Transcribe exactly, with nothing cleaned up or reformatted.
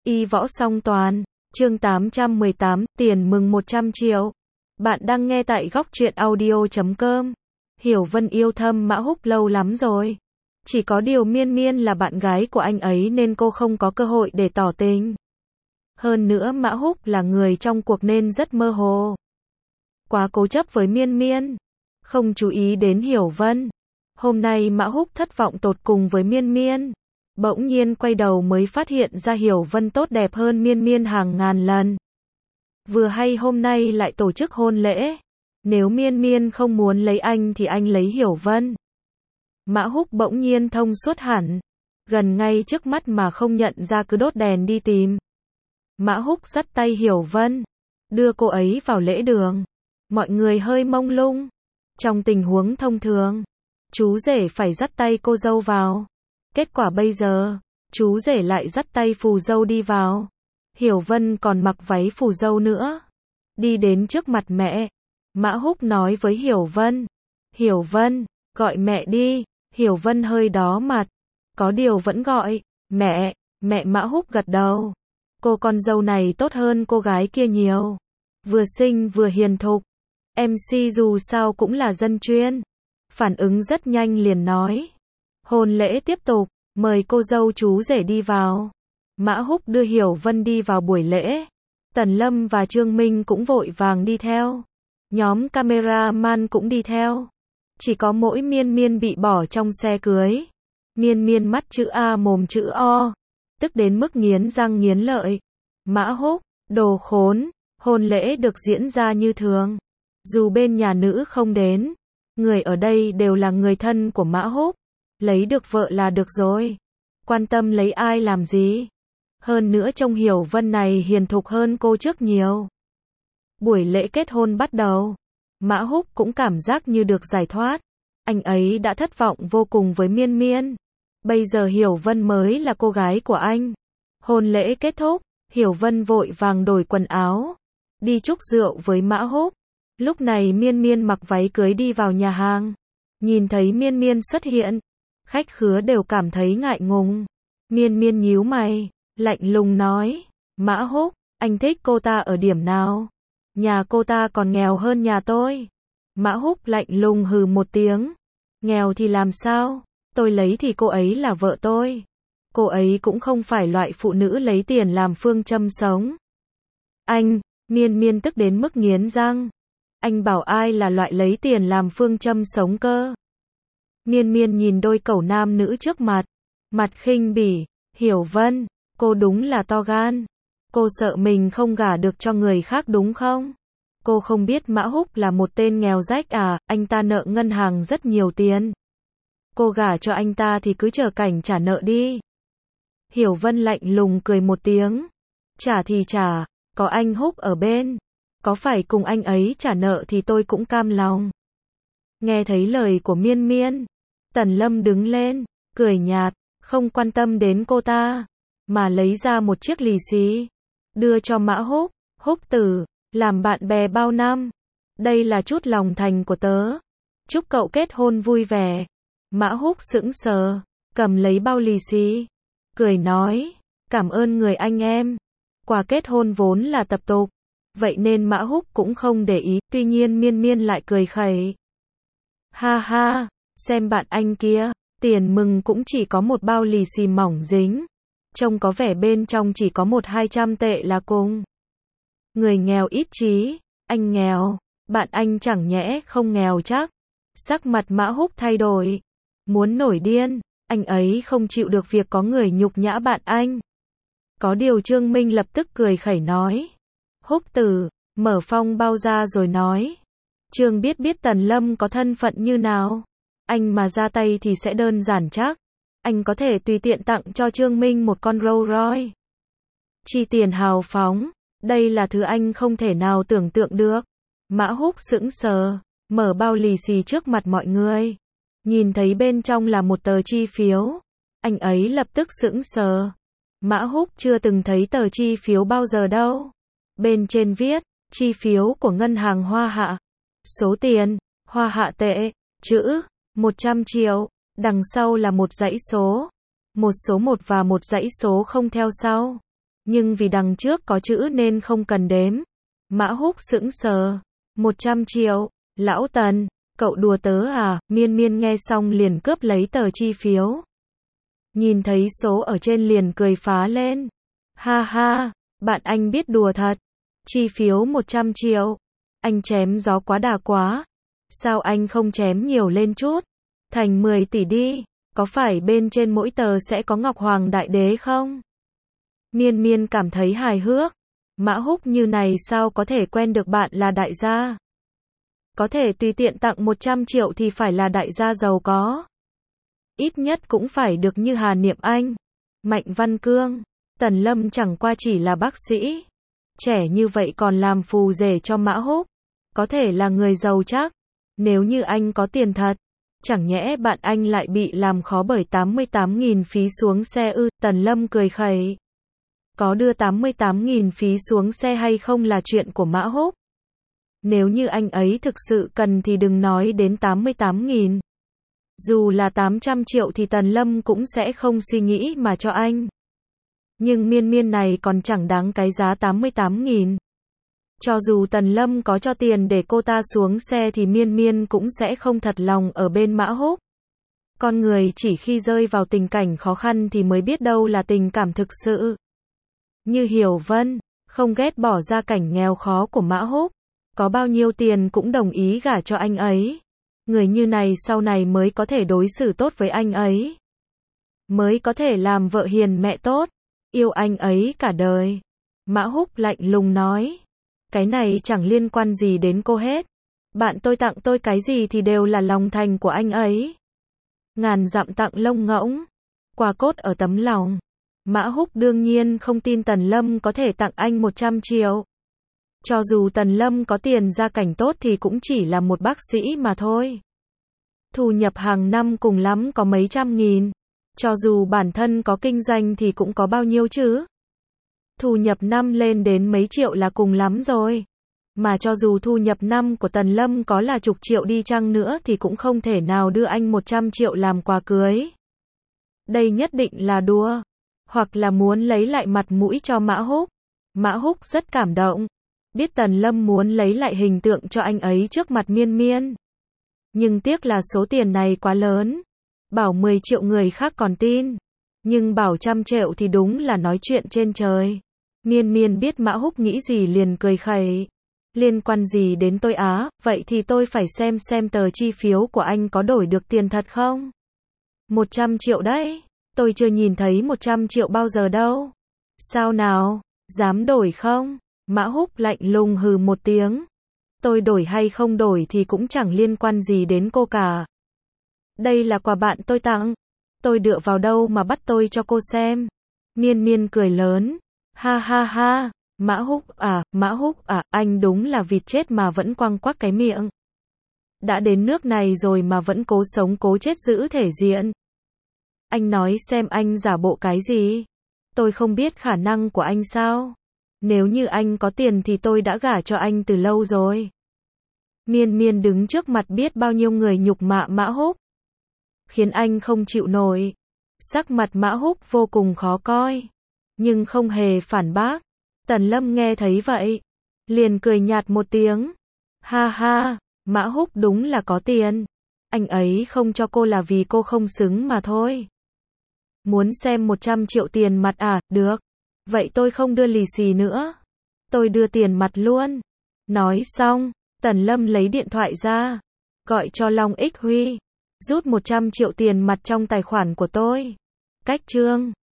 Y võ song toàn, chương tám trăm mười tám, tiền mừng một trăm triệu. Bạn đang nghe tại góc truyện audio chấm com. Hiểu Vân yêu thâm Mã Húc lâu lắm rồi. Chỉ có điều Miên Miên là bạn gái của anh ấy nên cô không có cơ hội để tỏ tình. Hơn nữa Mã Húc là người trong cuộc nên rất mơ hồ. Quá cố chấp với Miên Miên. Không chú ý đến Hiểu Vân. Hôm nay Mã Húc thất vọng tột cùng với Miên Miên. Bỗng nhiên quay đầu mới phát hiện ra Hiểu Vân tốt đẹp hơn Miên Miên hàng ngàn lần. Vừa hay hôm nay lại tổ chức hôn lễ. Nếu Miên Miên không muốn lấy anh thì anh lấy Hiểu Vân. Mã Húc bỗng nhiên thông suốt hẳn. Gần ngay trước mắt mà không nhận ra cứ đốt đèn đi tìm. Mã Húc dắt tay Hiểu Vân. Đưa cô ấy vào lễ đường. Mọi người hơi mông lung. Trong tình huống thông thường, chú rể phải dắt tay cô dâu vào. Kết quả bây giờ, chú rể lại dắt tay phù dâu đi vào. Hiểu Vân còn mặc váy phù dâu nữa. Đi đến trước mặt mẹ. Mã Húc nói với Hiểu Vân. Hiểu Vân, gọi mẹ đi. Hiểu Vân hơi đỏ mặt. Có điều vẫn gọi. Mẹ, mẹ. Mã Húc gật đầu. Cô con dâu này tốt hơn cô gái kia nhiều. Vừa xinh vừa hiền thục. em xê dù sao cũng là dân chuyên. Phản ứng rất nhanh liền nói. Hôn lễ tiếp tục, mời cô dâu chú rể đi vào. Mã Húc đưa Hiểu Vân đi vào buổi lễ. Tần Lâm và Trương Minh cũng vội vàng đi theo. Nhóm cameraman cũng đi theo. Chỉ có mỗi Miên Miên bị bỏ trong xe cưới. Miên Miên mắt chữ A mồm chữ O. Tức đến mức nghiến răng nghiến lợi. Mã Húc, đồ khốn. Hôn lễ được diễn ra như thường. Dù bên nhà nữ không đến. Người ở đây đều là người thân của Mã Húc. Lấy được vợ là được rồi. Quan tâm lấy ai làm gì. Hơn nữa trông Hiểu Vân này hiền thục hơn cô trước nhiều. Buổi lễ kết hôn bắt đầu. Mã Húc cũng cảm giác như được giải thoát. Anh ấy đã thất vọng vô cùng với Miên Miên. Bây giờ Hiểu Vân mới là cô gái của anh. Hôn lễ kết thúc. Hiểu Vân vội vàng đổi quần áo. Đi chúc rượu với Mã Húc. Lúc này Miên Miên mặc váy cưới đi vào nhà hàng. Nhìn thấy Miên Miên xuất hiện. Khách khứa đều cảm thấy ngại ngùng. Miên Miên nhíu mày, lạnh lùng nói. Mã Húc, anh thích cô ta ở điểm nào? Nhà cô ta còn nghèo hơn nhà tôi. Mã Húc lạnh lùng hừ một tiếng. Nghèo thì làm sao? Tôi lấy thì cô ấy là vợ tôi. Cô ấy cũng không phải loại phụ nữ lấy tiền làm phương châm sống. Anh, Miên Miên tức đến mức nghiến răng. Anh bảo ai là loại lấy tiền làm phương châm sống cơ? Miên Miên nhìn đôi cẩu nam nữ trước mặt. Mặt khinh bỉ. Hiểu Vân, cô đúng là to gan. Cô sợ mình không gả được cho người khác đúng không? Cô không biết Mã Húc là một tên nghèo rách à, anh ta nợ ngân hàng rất nhiều tiền. Cô gả cho anh ta thì cứ chờ cảnh trả nợ đi. Hiểu Vân lạnh lùng cười một tiếng. Trả thì trả, có anh Húc ở bên. Có phải cùng anh ấy trả nợ thì tôi cũng cam lòng. Nghe thấy lời của Miên Miên. Tần Lâm đứng lên, cười nhạt, không quan tâm đến cô ta. Mà lấy ra một chiếc lì xì. Đưa cho Mã Húc. Húc tử, làm bạn bè bao năm. Đây là chút lòng thành của tớ. Chúc cậu kết hôn vui vẻ. Mã Húc sững sờ, cầm lấy bao lì xì. Cười nói, cảm ơn người anh em. Quà kết hôn vốn là tập tục. Vậy nên Mã Húc cũng không để ý. Tuy nhiên Miên Miên lại cười khẩy. Ha ha, xem bạn anh kia. Tiền mừng cũng chỉ có một bao lì xì mỏng dính. Trông có vẻ bên trong chỉ có một hai trăm tệ là cùng. Người nghèo ít trí. Anh nghèo. Bạn anh chẳng nhẽ không nghèo chắc. Sắc mặt Mã Húc thay đổi. Muốn nổi điên. Anh ấy không chịu được việc có người nhục nhã bạn anh. Có điều Trương Minh lập tức cười khẩy nói. Húc tử, mở phong bao ra rồi nói. Trương biết biết Tần Lâm có thân phận như nào. Anh mà ra tay thì sẽ đơn giản chắc. Anh có thể tùy tiện tặng cho Trương Minh một con Rolls Royce. Chi tiền hào phóng. Đây là thứ anh không thể nào tưởng tượng được. Mã Húc sững sờ. Mở bao lì xì trước mặt mọi người. Nhìn thấy bên trong là một tờ chi phiếu. Anh ấy lập tức sững sờ. Mã Húc chưa từng thấy tờ chi phiếu bao giờ đâu. Bên trên viết, chi phiếu của ngân hàng Hoa Hạ. Số tiền, Hoa Hạ tệ, chữ, một trăm triệu. Đằng sau là một dãy số. Một số một và một dãy số không theo sau. Nhưng vì đằng trước có chữ nên không cần đếm. Mã Húc sững sờ. một trăm triệu, lão Tần, cậu đùa tớ à? Miên Miên nghe xong liền cướp lấy tờ chi phiếu. Nhìn thấy số ở trên liền cười phá lên. Ha ha, bạn anh biết đùa thật. Chi phiếu một trăm triệu. Anh chém gió quá đà quá. Sao anh không chém nhiều lên chút? Thành mười tỷ đi. Có phải bên trên mỗi tờ sẽ có Ngọc Hoàng Đại Đế không? Miên Miên cảm thấy hài hước. Mã Húc như này sao có thể quen được bạn là đại gia? Có thể tùy tiện tặng một trăm triệu thì phải là đại gia giàu có. Ít nhất cũng phải được như Hà Niệm Anh, Mạnh Văn Cương. Tần Lâm chẳng qua chỉ là bác sĩ. Trẻ như vậy còn làm phù rể cho Mã Húc. Có thể là người giàu chắc. Nếu như anh có tiền thật, chẳng nhẽ bạn anh lại bị làm khó bởi tám mươi tám nghìn phí xuống xe ư? Tần Lâm cười khẩy. Có đưa tám mươi tám nghìn phí xuống xe hay không là chuyện của Mã Húc. Nếu như anh ấy thực sự cần thì đừng nói đến tám mươi tám nghìn. Dù là tám trăm triệu thì Tần Lâm cũng sẽ không suy nghĩ mà cho anh. Nhưng Miên Miên này còn chẳng đáng cái giá tám mươi tám nghìn. Cho dù Tần Lâm có cho tiền để cô ta xuống xe thì Miên Miên cũng sẽ không thật lòng ở bên Mã Húc. Con người chỉ khi rơi vào tình cảnh khó khăn thì mới biết đâu là tình cảm thực sự. Như Hiểu Vân, không ghét bỏ gia cảnh nghèo khó của Mã Húc. Có bao nhiêu tiền cũng đồng ý gả cho anh ấy. Người như này sau này mới có thể đối xử tốt với anh ấy. Mới có thể làm vợ hiền mẹ tốt. Yêu anh ấy cả đời. Mã Húc lạnh lùng nói. Cái này chẳng liên quan gì đến cô hết. Bạn tôi tặng tôi cái gì thì đều là lòng thành của anh ấy. Ngàn dặm tặng lông ngỗng. Quà cốt ở tấm lòng. Mã Húc đương nhiên không tin Tần Lâm có thể tặng anh một trăm triệu. Cho dù Tần Lâm có tiền gia cảnh tốt thì cũng chỉ là một bác sĩ mà thôi. Thu nhập hàng năm cùng lắm có mấy trăm nghìn. Cho dù bản thân có kinh doanh thì cũng có bao nhiêu chứ. Thu nhập năm lên đến mấy triệu là cùng lắm rồi. Mà cho dù thu nhập năm của Tần Lâm có là chục triệu đi chăng nữa thì cũng không thể nào đưa anh một trăm triệu làm quà cưới. Đây nhất định là đùa. Hoặc là muốn lấy lại mặt mũi cho Mã Húc. Mã Húc rất cảm động. Biết Tần Lâm muốn lấy lại hình tượng cho anh ấy trước mặt Miên Miên. Nhưng tiếc là số tiền này quá lớn. Bảo mười triệu người khác còn tin. Nhưng bảo trăm triệu thì đúng là nói chuyện trên trời. Miên Miên biết Mã Húc nghĩ gì liền cười khẩy. Liên quan gì đến tôi á? Vậy thì tôi phải xem xem tờ chi phiếu của anh có đổi được tiền thật không? một trăm triệu đấy. Tôi chưa nhìn thấy một trăm triệu bao giờ đâu. Sao nào? Dám đổi không? Mã Húc lạnh lùng hừ một tiếng. Tôi đổi hay không đổi thì cũng chẳng liên quan gì đến cô cả. Đây là quà bạn tôi tặng. Tôi dựa vào đâu mà bắt tôi cho cô xem? Miên Miên cười lớn. Ha ha ha. Mã Húc à, Mã Húc à, anh đúng là vịt chết mà vẫn quăng quắc cái miệng. Đã đến nước này rồi mà vẫn cố sống cố chết giữ thể diện. Anh nói xem anh giả bộ cái gì? Tôi không biết khả năng của anh sao? Nếu như anh có tiền thì tôi đã gả cho anh từ lâu rồi. Miên Miên đứng trước mặt biết bao nhiêu người nhục mạ Mã Húc. Khiến anh không chịu nổi. Sắc mặt Mã Húc vô cùng khó coi. Nhưng không hề phản bác. Tần Lâm nghe thấy vậy. Liền cười nhạt một tiếng. Ha ha, Mã Húc đúng là có tiền. Anh ấy không cho cô là vì cô không xứng mà thôi. Muốn xem một trăm triệu tiền mặt à? Được. Vậy tôi không đưa lì xì nữa. Tôi đưa tiền mặt luôn. Nói xong, Tần Lâm lấy điện thoại ra. Gọi cho Long Ích Huy. Rút một trăm triệu tiền mặt trong tài khoản của tôi. Cách chương.